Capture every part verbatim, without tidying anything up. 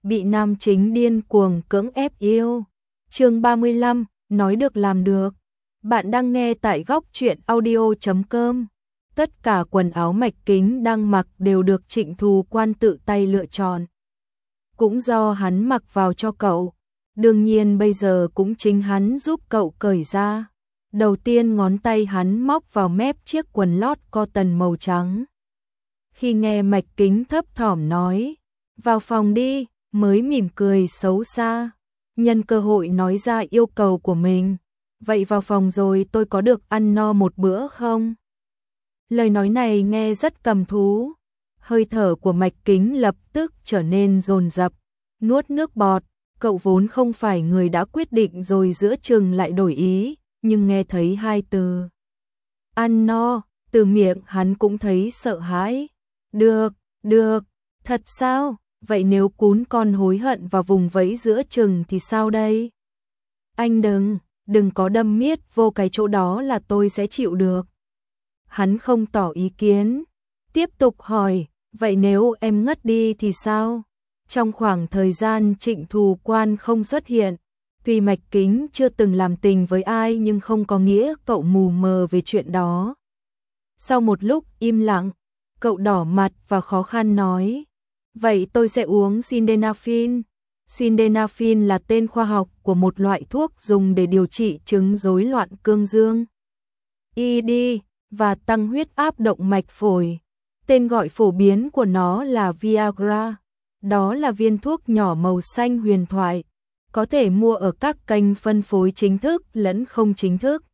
bị nam chính điên cuồng cưỡng ép yêu. Chương ba mươi lăm, nói được làm được. Bạn đang nghe tại góc truyện audio chấm com. Tất cả quần áo Mạch Kính đang mặc đều được Trịnh Thù Quan tự tay lựa chọn. Cũng do hắn mặc vào cho cậu. Đương nhiên bây giờ cũng chính hắn giúp cậu cởi ra. Đầu tiên ngón tay hắn móc vào mép chiếc quần lót cotton màu trắng. Khi nghe Mạch Kính thấp thỏm nói, vào phòng đi, mới mỉm cười xấu xa. Nhân cơ hội nói ra yêu cầu của mình. Vậy vào phòng rồi tôi có được ăn no một bữa không? Lời nói này nghe rất cầm thú. Hơi thở của Mạch Kính lập tức trở nên dồn dập, nuốt nước bọt. Cậu vốn không phải người đã quyết định rồi giữa chừng lại đổi ý, nhưng nghe thấy hai từ ăn no, từ miệng hắn cũng thấy sợ hãi. Được, được, thật sao? Vậy nếu cún con hối hận và vùng vẫy giữa chừng thì sao đây? Anh đừng, đừng có đâm miết vô cái chỗ đó là tôi sẽ chịu được. Hắn không tỏ ý kiến, tiếp tục hỏi, vậy nếu em ngất đi thì sao? Trong khoảng thời gian Trịnh Thù Quan không xuất hiện, tuy Mạch Kính chưa từng làm tình với ai nhưng không có nghĩa cậu mù mờ về chuyện đó. Sau một lúc im lặng, cậu đỏ mặt và khó khăn nói, vậy tôi sẽ uống Sildenafil. Sildenafil là tên khoa học của một loại thuốc dùng để điều trị chứng rối loạn cương dương, i đê và tăng huyết áp động mạch phổi. Tên gọi phổ biến của nó là Viagra. Đó là viên thuốc nhỏ màu xanh huyền thoại, có thể mua ở các kênh phân phối chính thức lẫn không chính thức.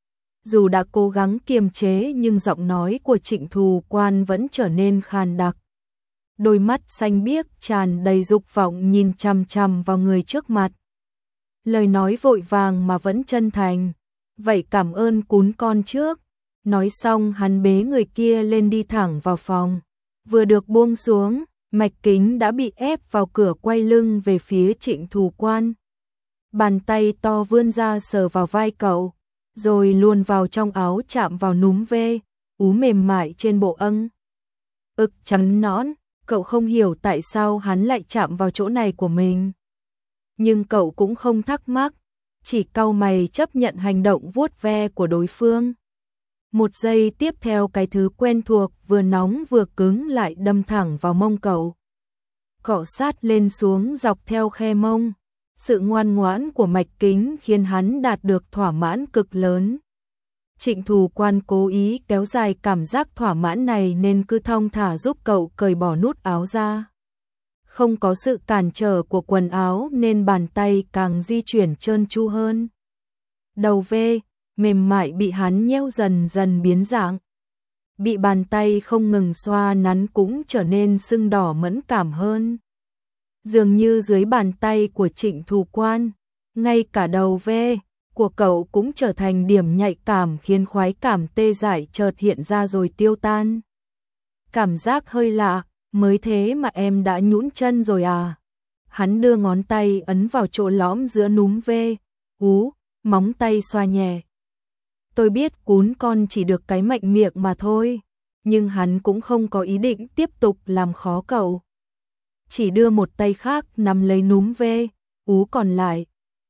Dù đã cố gắng kiềm chế nhưng giọng nói của Trịnh Thù Quan vẫn trở nên khàn đặc. Đôi mắt xanh biếc tràn đầy dục vọng nhìn chằm chằm vào người trước mặt. Lời nói vội vàng mà vẫn chân thành. Vậy cảm ơn cún con trước. Nói xong hắn bế người kia lên đi thẳng vào phòng. Vừa được buông xuống, Mạch Kính đã bị ép vào cửa quay lưng về phía Trịnh Thù Quan. Bàn tay to vươn ra sờ vào vai cậu, rồi luồn vào trong áo chạm vào núm vê, ú mềm mại trên bộ âng. Ực trắng nõn, cậu không hiểu tại sao hắn lại chạm vào chỗ này của mình. Nhưng cậu cũng không thắc mắc, chỉ cau mày chấp nhận hành động vuốt ve của đối phương. Một giây tiếp theo cái thứ quen thuộc vừa nóng vừa cứng lại đâm thẳng vào mông cậu. Cọ sát lên xuống dọc theo khe mông. Sự ngoan ngoãn của Mạch Kính khiến hắn đạt được thỏa mãn cực lớn. Trịnh Thù Quan cố ý kéo dài cảm giác thỏa mãn này nên cứ thong thả giúp cậu cởi bỏ nút áo ra. Không có sự cản trở của quần áo nên bàn tay càng di chuyển trơn tru hơn. Đầu vê mềm mại bị hắn nheo dần dần biến dạng. Bị bàn tay không ngừng xoa nắn cũng trở nên sưng đỏ mẫn cảm hơn. Dường như dưới bàn tay của Trịnh Thù Quan, ngay cả đầu vê của cậu cũng trở thành điểm nhạy cảm khiến khoái cảm tê dại chợt hiện ra rồi tiêu tan. Cảm giác hơi lạ, mới thế mà em đã nhũn chân rồi à? Hắn đưa ngón tay ấn vào chỗ lõm giữa núm vê, ú, móng tay xoa nhẹ. Tôi biết cún con chỉ được cái mạnh miệng mà thôi, nhưng hắn cũng không có ý định tiếp tục làm khó cậu. Chỉ đưa một tay khác nắm lấy núm vê, ú còn lại.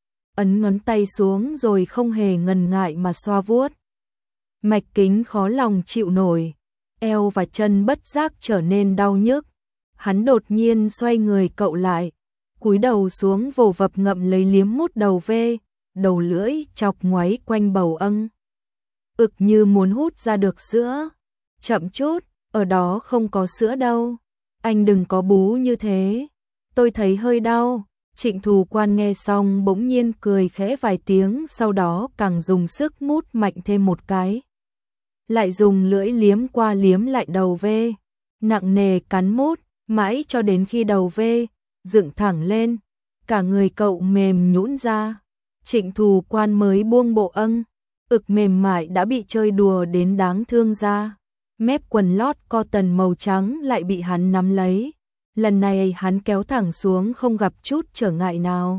Ấn ngón tay xuống rồi không hề ngần ngại mà xoa vuốt. Mạch Kính khó lòng chịu nổi, eo và chân bất giác trở nên đau nhức. Hắn đột nhiên xoay người cậu lại, cúi đầu xuống vồ vập ngậm lấy liếm mút đầu vê, đầu lưỡi chọc ngoáy quanh bầu âng. Ực như muốn hút ra được sữa. Chậm chút, ở đó không có sữa đâu. Anh đừng có bú như thế. Tôi thấy hơi đau. Trịnh Thù Quan nghe xong bỗng nhiên cười khẽ vài tiếng, sau đó càng dùng sức mút mạnh thêm một cái. Lại dùng lưỡi liếm qua liếm lại đầu vê. Nặng nề cắn mút, mãi cho đến khi đầu vê dựng thẳng lên. Cả người cậu mềm nhũn ra. Trịnh Thù Quan mới buông bộ âng. Ực mềm mại đã bị chơi đùa đến đáng thương ra. Mép quần lót cotton màu trắng lại bị hắn nắm lấy. Lần này hắn kéo thẳng xuống không gặp chút trở ngại nào.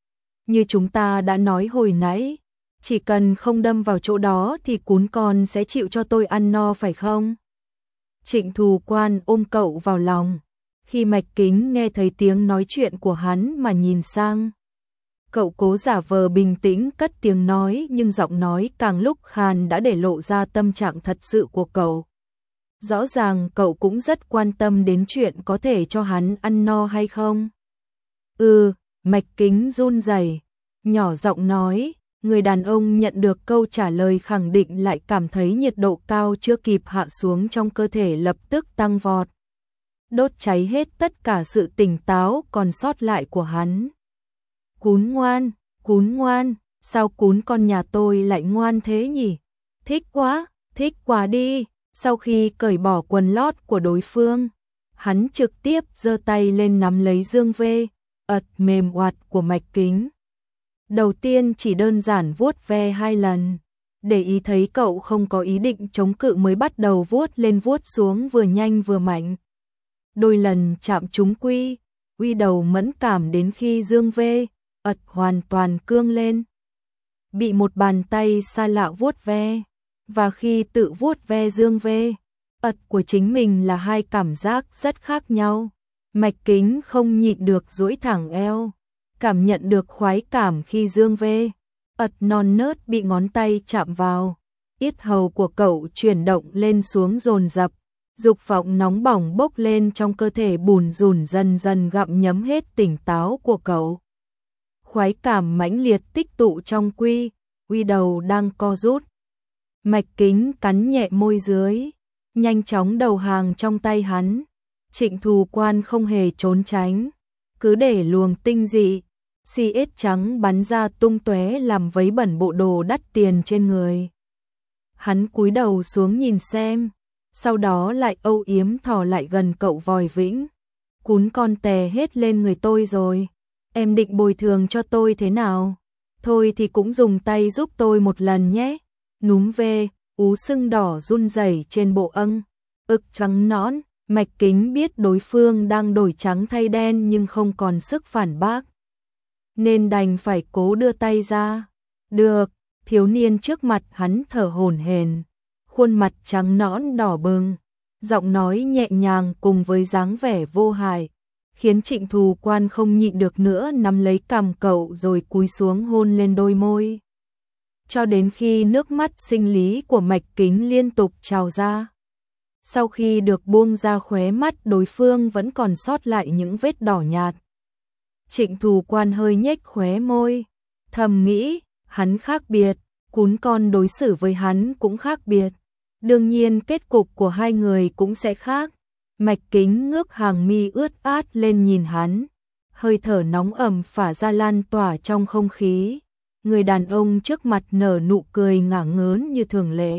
Như chúng ta đã nói hồi nãy, chỉ cần không đâm vào chỗ đó thì cún con sẽ chịu cho tôi ăn no phải không? Trịnh Thù Quan ôm cậu vào lòng, Khi Mạch Kính nghe thấy tiếng nói chuyện của hắn mà nhìn sang, cậu cố giả vờ bình tĩnh cất tiếng nói, nhưng giọng nói càng lúc khàn đã để lộ ra tâm trạng thật sự của cậu. Rõ ràng cậu cũng rất quan tâm đến chuyện có thể cho hắn ăn no hay không. Ừ, Mạch Kính run rẩy, nhỏ giọng nói. Người đàn ông nhận được câu trả lời khẳng định lại cảm thấy nhiệt độ cao chưa kịp hạ xuống trong cơ thể lập tức tăng vọt, đốt cháy hết tất cả sự tỉnh táo còn sót lại của hắn. Cún ngoan, cún ngoan, sao cún con nhà tôi lại ngoan thế nhỉ? Thích quá, thích quá đi. Sau khi cởi bỏ quần lót của đối phương, hắn trực tiếp giơ tay lên nắm lấy dương vê, ật mềm oạt của Mạch Kính. Đầu tiên chỉ đơn giản vuốt ve hai lần, để ý thấy cậu không có ý định chống cự mới bắt đầu vuốt lên vuốt xuống vừa nhanh vừa mạnh. Đôi lần chạm trúng quy, uy đầu mẫn cảm đến khi dương vê, ật hoàn toàn cương lên. Bị một bàn tay xa lạ vuốt ve, và khi tự vuốt ve dương vê, ật của chính mình là hai cảm giác rất khác nhau. Mạch Kính không nhịn được duỗi thẳng eo, cảm nhận được khoái cảm khi dương vê, ật non nớt bị ngón tay chạm vào. Yết hầu của cậu chuyển động lên xuống dồn dập, dục vọng nóng bỏng bốc lên trong cơ thể bùn rùn dần dần gặm nhấm hết tỉnh táo của cậu. Khoái cảm mãnh liệt tích tụ trong quy, uy đầu đang co rút. Mạch Kính cắn nhẹ môi dưới, nhanh chóng đầu hàng trong tay hắn. Trịnh Thù Quan không hề trốn tránh, cứ để luồng tinh dị, xi ết trắng bắn ra tung tóe làm vấy bẩn bộ đồ đắt tiền trên người. Hắn cúi đầu xuống nhìn xem, sau đó lại âu yếm thò lại gần cậu vòi vĩnh. Cún con tè hết lên người tôi rồi, em định bồi thường cho tôi thế nào? Thôi thì cũng dùng tay giúp tôi một lần nhé. Núm ve, ú sưng đỏ run rẩy trên bộ âng, ực trắng nõn. Mạch Kính biết đối phương đang đổi trắng thay đen nhưng không còn sức phản bác, nên đành phải cố đưa tay ra. Được, thiếu niên trước mặt hắn thở hổn hển, khuôn mặt trắng nõn đỏ bừng, giọng nói nhẹ nhàng cùng với dáng vẻ vô hại, khiến Trịnh Thù Quan không nhịn được nữa nắm lấy cằm cậu rồi cúi xuống hôn lên đôi môi. Cho đến khi nước mắt sinh lý của Mạch Kính liên tục trào ra. Sau khi được buông ra khóe mắt đối phương vẫn còn sót lại những vết đỏ nhạt. Trịnh Thù Quan hơi nhếch khóe môi, thầm nghĩ, hắn khác biệt, cún con đối xử với hắn cũng khác biệt. Đương nhiên kết cục của hai người cũng sẽ khác. Mạch Kính ngước hàng mi ướt át lên nhìn hắn, hơi thở nóng ẩm phả ra lan tỏa trong không khí. Người đàn ông trước mặt nở nụ cười ngả ngớn như thường lệ,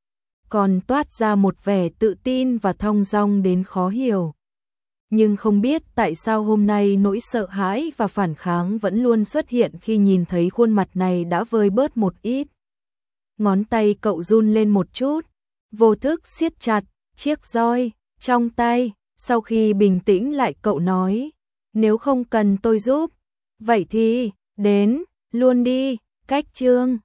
còn toát ra một vẻ tự tin và thong dong đến khó hiểu. Nhưng không biết tại sao hôm nay nỗi sợ hãi và phản kháng vẫn luôn xuất hiện khi nhìn thấy khuôn mặt này đã vơi bớt một ít. Ngón tay cậu run lên một chút, vô thức siết chặt chiếc roi trong tay. Sau khi bình tĩnh lại cậu nói, nếu không cần tôi giúp, vậy thì đến luôn đi. Cách chương